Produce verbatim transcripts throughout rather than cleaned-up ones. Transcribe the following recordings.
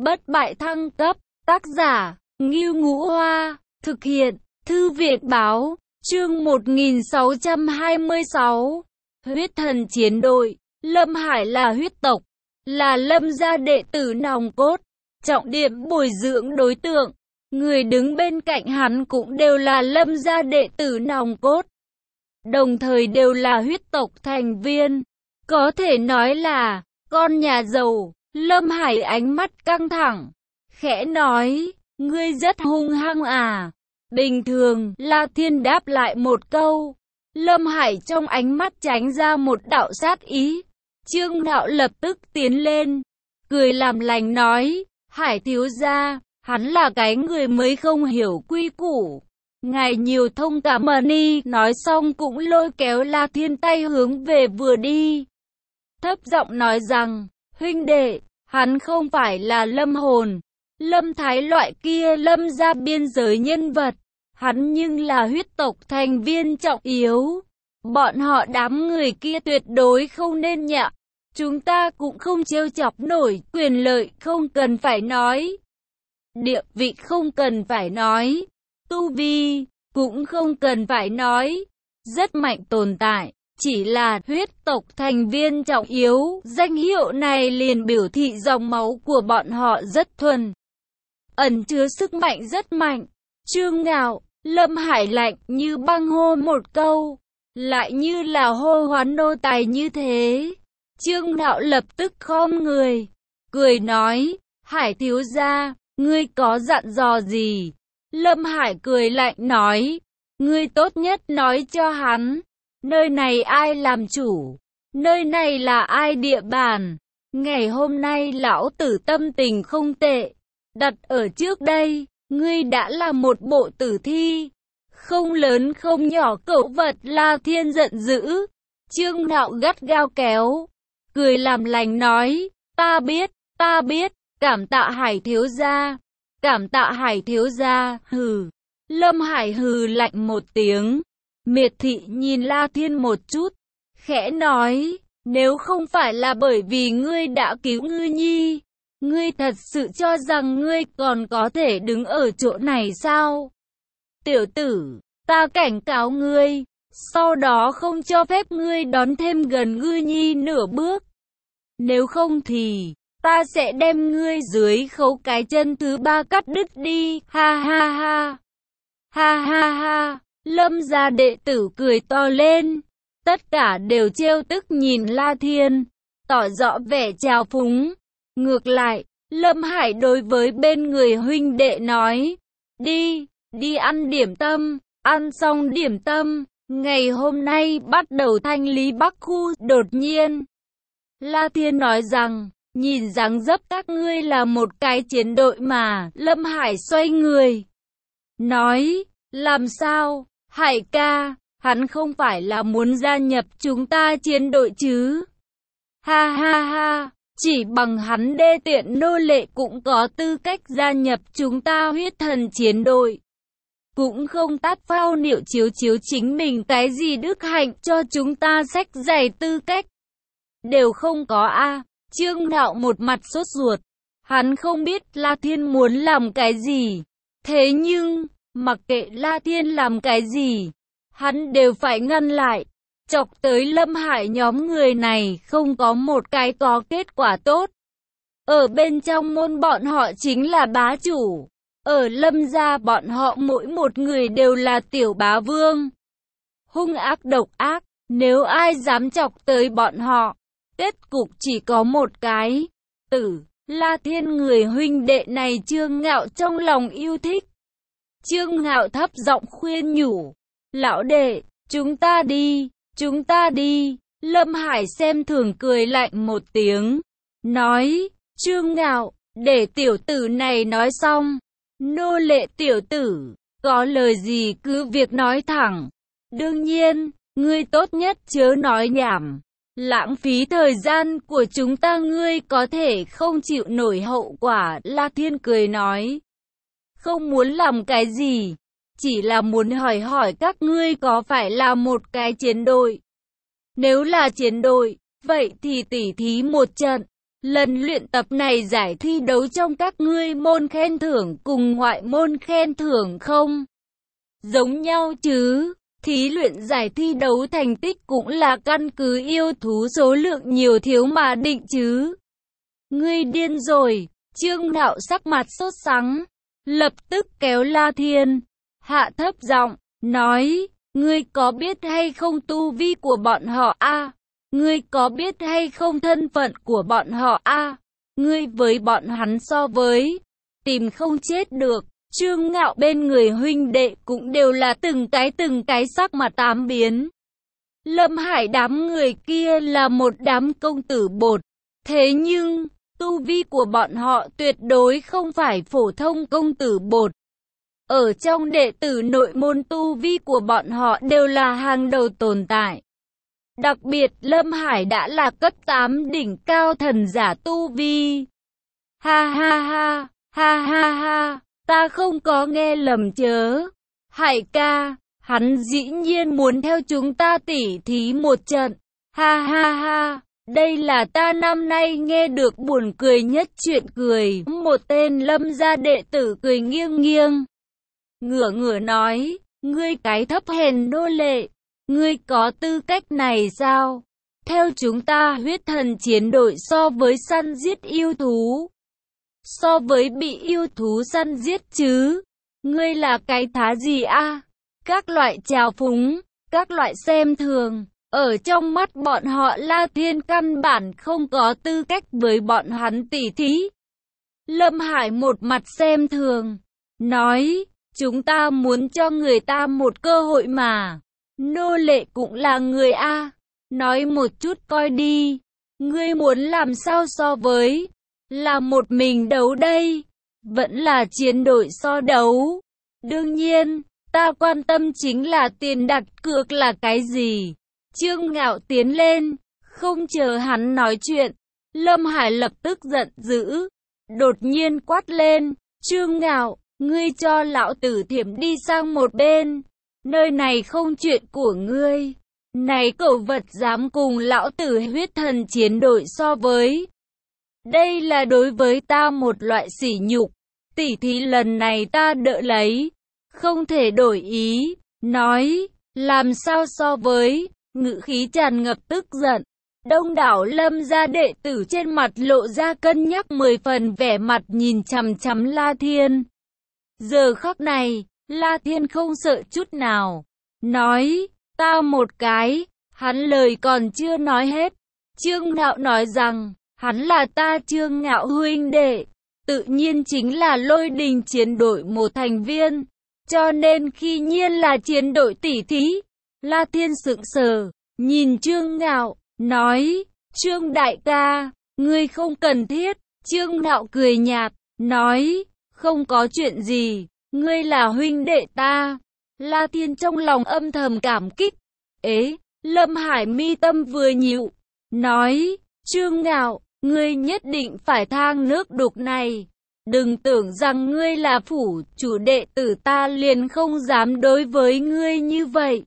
Bất bại thăng cấp, tác giả, Ngưu Ngũ Hoa, thực hiện, Thư viện báo, chương một nghìn sáu trăm hai mươi sáu. Huyết thần chiến đội, Lâm Hải là huyết tộc, là Lâm gia đệ tử nòng cốt, trọng điểm bồi dưỡng đối tượng. Người đứng bên cạnh hắn cũng đều là Lâm gia đệ tử nòng cốt, đồng thời đều là huyết tộc thành viên. Có thể nói là con nhà giàu. Lâm Hải ánh mắt căng thẳng, khẽ nói, ngươi rất hung hăng à. Bình thường, La Thiên đáp lại một câu. Lâm Hải trong ánh mắt tránh ra một đạo sát ý. Trương Nạo lập tức tiến lên, cười làm lành nói, Hải thiếu gia, hắn là cái người mới không hiểu quy củ. Ngài nhiều thông cảm mà đi. Nói xong cũng lôi kéo La Thiên tay hướng về vừa đi. Thấp giọng nói rằng, huynh đệ, hắn không phải là Lâm Hồn, Lâm Thái loại kia Lâm gia biên giới nhân vật. Hắn nhưng là huyết tộc thành viên trọng yếu. Bọn họ đám người kia tuyệt đối không nên nhạ. Chúng ta cũng không trêu chọc nổi, quyền lợi không cần phải nói, địa vị không cần phải nói, tu vi cũng không cần phải nói, rất mạnh tồn tại. Chỉ là huyết tộc thành viên trọng yếu, danh hiệu này liền biểu thị dòng máu của bọn họ rất thuần, ẩn chứa sức mạnh rất mạnh. Trương Ngạo, Lâm Hải lạnh như băng hô một câu, lại như là hô hoán nô tài như thế. Trương Ngạo lập tức khom người, cười nói, Hải thiếu gia, ngươi có dặn dò gì? Lâm Hải cười lạnh nói, ngươi tốt nhất nói cho hắn, nơi này ai làm chủ, nơi này là ai địa bàn. Ngày hôm nay lão tử tâm tình không tệ, đặt ở trước đây, ngươi đã là một bộ tử thi, không lớn không nhỏ cẩu vật. La Thiên giận dữ, Trương Nạo gắt gao kéo, cười làm lành nói, ta biết, ta biết, cảm tạ Hải thiếu gia, cảm tạ Hải thiếu gia, hừ. Lâm Hải hừ lạnh một tiếng, miệt thị nhìn La Thiên một chút, khẽ nói, nếu không phải là bởi vì ngươi đã cứu Ngư Nhi, ngươi thật sự cho rằng ngươi còn có thể đứng ở chỗ này sao? Tiểu tử, ta cảnh cáo ngươi, sau đó không cho phép ngươi đón thêm gần Ngư Nhi nửa bước. Nếu không thì, ta sẽ đem ngươi dưới khấu cái chân thứ ba cắt đứt đi, ha ha ha. Ha ha ha, Lâm gia đệ tử cười to lên, tất cả đều trêu tức nhìn La Thiên, tỏ rõ vẻ trào phúng. Ngược lại, Lâm Hải đối với bên người huynh đệ nói, đi, đi ăn điểm tâm, ăn xong điểm tâm, ngày hôm nay bắt đầu thanh lý Bắc khu. Đột nhiên, La Thiên nói rằng, nhìn dáng dấp các ngươi là một cái chiến đội mà. Lâm Hải xoay người, nói, làm sao, Hải ca, hắn không phải là muốn gia nhập chúng ta chiến đội chứ? Ha ha ha, chỉ bằng hắn đê tiện nô lệ cũng có tư cách gia nhập chúng ta huyết thần chiến đội. Cũng không tát phao niệu chiếu chiếu chính mình cái gì đức hạnh cho chúng ta sách giày tư cách. Đều không có a. Trương Nạo một mặt sốt ruột, hắn không biết La Thiên muốn làm cái gì. Thế nhưng, mặc kệ La Thiên làm cái gì, hắn đều phải ngăn lại. Chọc tới Lâm Hải nhóm người này không có một cái có kết quả tốt. Ở bên trong môn bọn họ chính là bá chủ. Ở Lâm gia bọn họ mỗi một người đều là tiểu bá vương. Hung ác độc ác, nếu ai dám chọc tới bọn họ, kết cục chỉ có một cái, tử. La Thiên người huynh đệ này Trương Ngạo trong lòng yêu thích. Trương Ngạo thấp giọng khuyên nhủ, lão đệ, chúng ta đi, chúng ta đi. Lâm Hải xem thường cười lạnh một tiếng, nói, Trương Ngạo, để tiểu tử này nói xong. Nô lệ tiểu tử, có lời gì cứ việc nói thẳng. Đương nhiên, ngươi tốt nhất chớ nói nhảm, lãng phí thời gian của chúng ta, ngươi có thể không chịu nổi hậu quả. La Thiên cười nói, không muốn làm cái gì, chỉ là muốn hỏi hỏi các ngươi có phải là một cái chiến đội. Nếu là chiến đội, vậy thì tỉ thí một trận. Lần luyện tập này giải thi đấu trong các ngươi môn khen thưởng cùng ngoại môn khen thưởng không giống nhau chứ? Thí luyện giải thi đấu thành tích cũng là căn cứ yêu thú số lượng nhiều thiếu mà định chứ. Ngươi điên rồi, Trương Ngạo sắc mặt sốt sắng, lập tức kéo La Thiên, hạ thấp giọng, nói, ngươi có biết hay không tu vi của bọn họ a? À? Ngươi có biết hay không thân phận của bọn họ a? À? Ngươi với bọn hắn so với, tìm không chết được. Trương Ngạo bên người huynh đệ cũng đều là từng cái từng cái sắc mặt tám biến. Lâm Hải đám người kia là một đám công tử bột. Thế nhưng, tu vi của bọn họ tuyệt đối không phải phổ thông công tử bột. Ở trong đệ tử nội môn tu vi của bọn họ đều là hàng đầu tồn tại. Đặc biệt Lâm Hải đã là cấp tám đỉnh cao thần giả tu vi. Ha ha ha, ha ha ha. Ta không có nghe lầm chớ. Hải ca, hắn dĩ nhiên muốn theo chúng ta tỉ thí một trận. Ha ha ha, đây là ta năm nay nghe được buồn cười nhất chuyện cười. Một tên Lâm gia đệ tử cười nghiêng nghiêng. Ngửa ngửa nói, ngươi cái thấp hèn nô lệ, ngươi có tư cách này sao? Theo chúng ta huyết thần chiến đội so với săn giết yêu thú. So với bị yêu thú săn giết chứ, ngươi là cái thá gì a? À? Các loại trào phúng, các loại xem thường, ở trong mắt bọn họ La Thiên căn bản không có tư cách với bọn hắn tỉ thí. Lâm Hải một mặt xem thường, nói, chúng ta muốn cho người ta một cơ hội mà, nô lệ cũng là người a, à? Nói một chút coi đi, ngươi muốn làm sao so với là một mình đấu đây, vẫn là chiến đội so đấu. Đương nhiên, ta quan tâm chính là tiền đặt cược là cái gì. Trương Ngạo tiến lên, không chờ hắn nói chuyện, Lâm Hải lập tức giận dữ, đột nhiên quát lên, Trương Ngạo, ngươi cho lão tử thiểm đi sang một bên, nơi này không chuyện của ngươi. Này cẩu vật dám cùng lão tử huyết thần chiến đội so với. Đây là đối với ta một loại sỉ nhục, tỉ thí lần này ta đỡ lấy, không thể đổi ý, nói, làm sao so với, ngữ khí tràn ngập tức giận. Đông đảo Lâm gia đệ tử trên mặt lộ ra cân nhắc mười phần vẻ mặt nhìn chằm chằm La Thiên. Giờ khắc này, La Thiên không sợ chút nào, nói, ta một cái, hắn lời còn chưa nói hết. Trương Ngạo nói rằng, hắn là ta Trương Ngạo huynh đệ, tự nhiên chính là Lôi Đình chiến đội một thành viên, cho nên khi nhiên là chiến đội tỷ thí. La Thiên sững sờ, nhìn Trương Ngạo, nói, Trương đại ca, ngươi không cần thiết. Trương Ngạo cười nhạt, nói, không có chuyện gì, ngươi là huynh đệ ta. La Thiên trong lòng âm thầm cảm kích. Ế, Lâm Hải mi tâm vừa nhịu, nói, Trương Ngạo, ngươi nhất định phải thang nước đục này. Đừng tưởng rằng ngươi là phủ chủ đệ tử ta liền không dám đối với ngươi như vậy.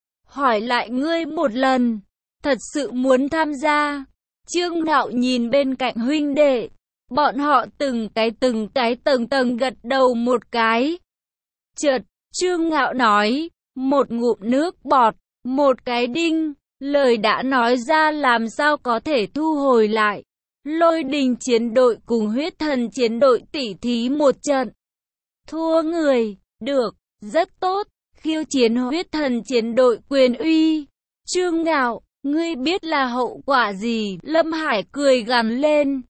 Hỏi lại ngươi một lần, thật sự muốn tham gia? Trương Ngạo nhìn bên cạnh huynh đệ, bọn họ từng cái từng cái tầng tầng gật đầu một cái. Chợt, Trương Ngạo nói, một ngụm nước bọt, một cái đinh, lời đã nói ra làm sao có thể thu hồi lại. Lôi Đình chiến đội cùng huyết thần chiến đội tỉ thí một trận. Thua người, được, rất tốt, khiêu chiến huyết thần chiến đội quyền uy. Trương Ngạo, ngươi biết là hậu quả gì? Lâm Hải cười gằn lên.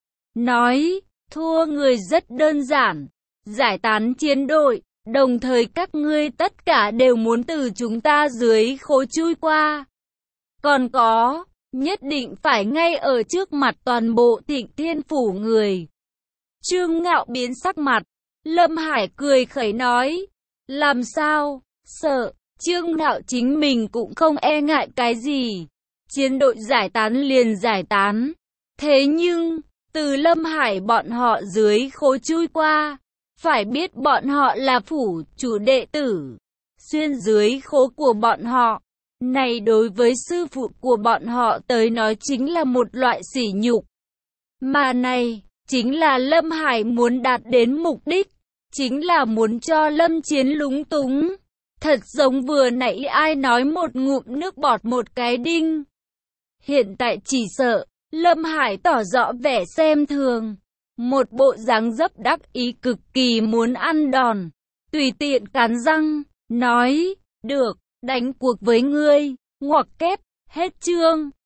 Nói, thua người rất đơn giản, giải tán chiến đội, đồng thời các ngươi tất cả đều muốn từ chúng ta dưới khối chui qua. Còn có, nhất định phải ngay ở trước mặt toàn bộ Thịnh Thiên phủ người. Trương Ngạo biến sắc mặt, Lâm Hải cười khẩy nói, làm sao, sợ, Trương Ngạo chính mình cũng không e ngại cái gì. Chiến đội giải tán liền giải tán. Thế nhưng, từ Lâm Hải bọn họ dưới khối chui qua, phải biết bọn họ là phủ chủ đệ tử. Xuyên dưới khố của bọn họ, này đối với sư phụ của bọn họ tới nói chính là một loại sỉ nhục. Mà này, chính là Lâm Hải muốn đạt đến mục đích, chính là muốn cho Lâm Chiến lúng túng. Thật giống vừa nãy ai nói một ngụm nước bọt một cái đinh. Hiện tại chỉ sợ, Lâm Hải tỏ rõ vẻ xem thường. Một bộ dáng dấp đắc ý cực kỳ muốn ăn đòn. Tùy tiện cắn răng, nói, được, đánh cuộc với ngươi, ngoặc kép, hết chương.